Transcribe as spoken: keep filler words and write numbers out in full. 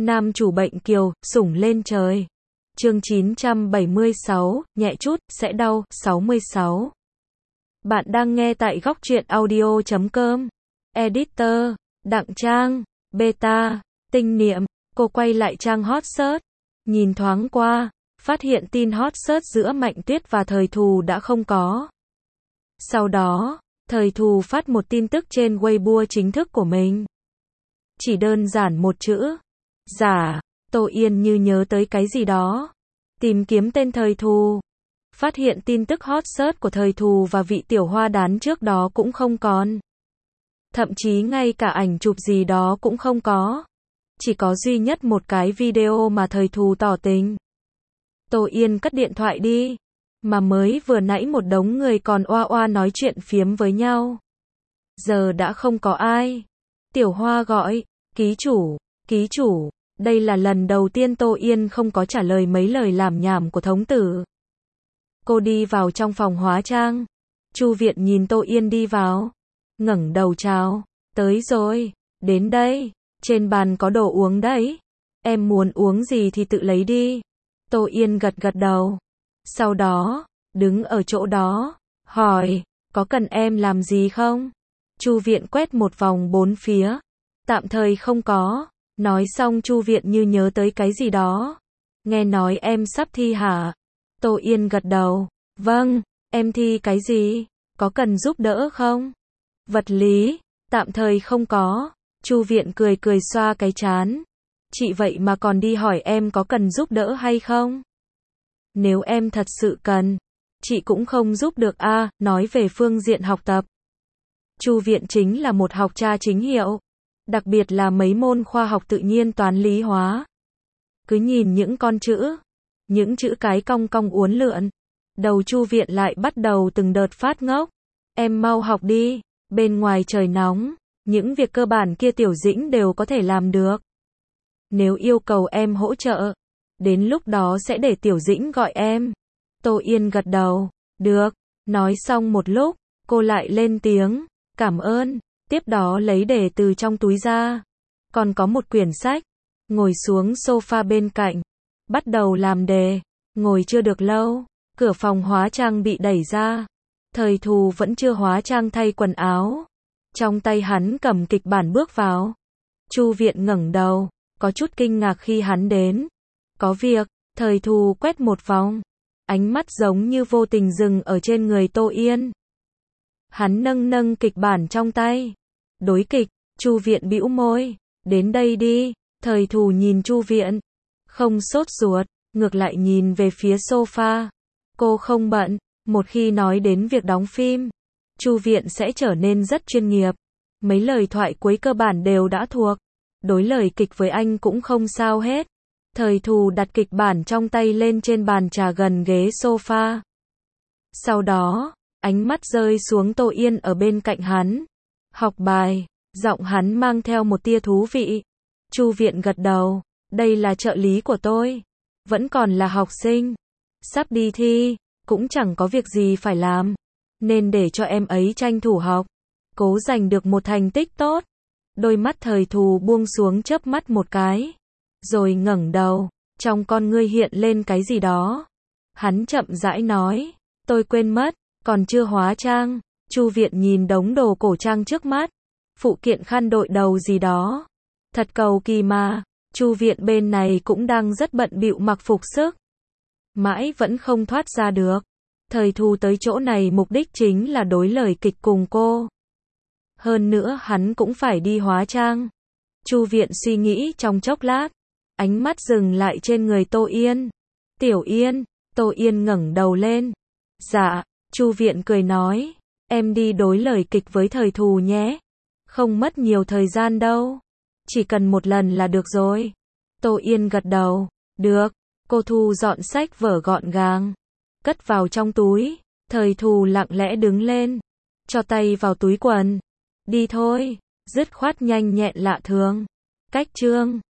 Nam chủ bệnh kiều, sủng lên trời. Chương chín trăm bảy mươi sáu, nhẹ chút, sẽ đau, sáu mươi sáu. Bạn đang nghe tại góc truyện audio chấm com. Editor, Đặng Trang, Beta, Tinh Niệm. Cô quay lại trang hot search, nhìn thoáng qua, phát hiện tin hot search giữa Mạnh Tuyết và Thời Thù đã không có. Sau đó, Thời Thù phát một tin tức trên Weibo chính thức của mình. Chỉ đơn giản một chữ. Giả. Tô Yên như nhớ tới cái gì đó. Tìm kiếm tên Thời Thù. Phát hiện tin tức hot search của Thời Thù và vị tiểu hoa đán trước đó cũng không còn. Thậm chí ngay cả ảnh chụp gì đó cũng không có. Chỉ có duy nhất một cái video mà Thời Thù tỏ tình. Tô Yên cất điện thoại đi. Mà mới vừa nãy một đống người còn oa oa nói chuyện phiếm với nhau. Giờ đã không có ai. Tiểu Hoa gọi, ký chủ, ký chủ. Đây là lần đầu tiên Tô Yên không có trả lời mấy lời làm nhảm của thống tử. Cô đi vào trong phòng hóa trang. Chu Viện nhìn Tô Yên đi vào. Ngẩng đầu chào. Tới rồi. Đến đây. Trên bàn có đồ uống đấy. Em muốn uống gì thì tự lấy đi. Tô Yên gật gật đầu. Sau đó, đứng ở chỗ đó, hỏi, có cần em làm gì không? Chu Viện quét một vòng bốn phía. Tạm thời không có. Nói xong Chu Viện như nhớ tới cái gì đó. Nghe nói em sắp thi hả? Tô Yên gật đầu. Vâng, em thi cái gì? Có cần giúp đỡ không? Vật lý, tạm thời không có. Chu Viện cười cười xoa cái trán. Chị vậy mà còn đi hỏi em có cần giúp đỡ hay không? Nếu em thật sự cần, chị cũng không giúp được a. À, nói về phương diện học tập. Chu Viện chính là một học cha chính hiệu. Đặc biệt là mấy môn khoa học tự nhiên toán lý hóa. Cứ nhìn những con chữ, những chữ cái cong cong uốn lượn. Đầu Chu Viện lại bắt đầu từng đợt phát ngốc. Em mau học đi, bên ngoài trời nóng, những việc cơ bản kia Tiểu Dĩnh đều có thể làm được. Nếu yêu cầu em hỗ trợ, đến lúc đó sẽ để Tiểu Dĩnh gọi em. Tô Yên gật đầu, được. Nói xong một lúc, cô lại lên tiếng, cảm ơn. Tiếp đó lấy đề từ trong túi ra. Còn có một quyển sách. Ngồi xuống sofa bên cạnh. Bắt đầu làm đề. Ngồi chưa được lâu. Cửa phòng hóa trang bị đẩy ra. Thời Thù vẫn chưa hóa trang thay quần áo. Trong tay hắn cầm kịch bản bước vào. Chu Viện ngẩng đầu. Có chút kinh ngạc khi hắn đến. Có việc. Thời Thù quét một vòng. Ánh mắt giống như vô tình dừng ở trên người Tô Yên. Hắn nâng nâng kịch bản trong tay. Đối kịch. Chu Viện bĩu môi. Đến đây đi. Thời Thù nhìn Chu Viện. Không sốt ruột. Ngược lại nhìn về phía sofa. Cô không bận. Một khi nói đến việc đóng phim, Chu Viện sẽ trở nên rất chuyên nghiệp. Mấy lời thoại cuối cơ bản đều đã thuộc. Đối lời kịch với anh cũng không sao hết. Thời Thù đặt kịch bản trong tay lên trên bàn trà gần ghế sofa. Sau đó, ánh mắt rơi xuống Tô Yên ở bên cạnh hắn. Học bài, giọng hắn mang theo một tia thú vị. Chu Viện gật đầu, đây là trợ lý của tôi. Vẫn còn là học sinh. Sắp đi thi, cũng chẳng có việc gì phải làm. Nên để cho em ấy tranh thủ học. Cố giành được một thành tích tốt. Đôi mắt Thời Thù buông xuống chớp mắt một cái. Rồi ngẩng đầu, trong con ngươi hiện lên cái gì đó. Hắn chậm rãi nói, tôi quên mất, còn chưa hóa trang. Chu Viện nhìn đống đồ cổ trang trước mắt. Phụ kiện khăn đội đầu gì đó. Thật cầu kỳ mà. Chu Viện bên này cũng đang rất bận bịu mặc phục sức. Mãi vẫn không thoát ra được. Thời Thù tới chỗ này mục đích chính là đối lời kịch cùng cô. Hơn nữa hắn cũng phải đi hóa trang. Chu Viện suy nghĩ trong chốc lát. Ánh mắt dừng lại trên người Tô Yên. Tiểu Yên. Tô Yên ngẩng đầu lên. Dạ. Chu Viện cười nói. Em đi đối lời kịch với Thời Thù nhé. Không mất nhiều thời gian đâu. Chỉ cần một lần là được rồi. Tô Yên gật đầu. Được. Cô thu dọn sách vở gọn gàng. Cất vào trong túi. Thời Thù lặng lẽ đứng lên. Cho tay vào túi quần. Đi thôi. Dứt khoát nhanh nhẹn lạ thường. Cách chương.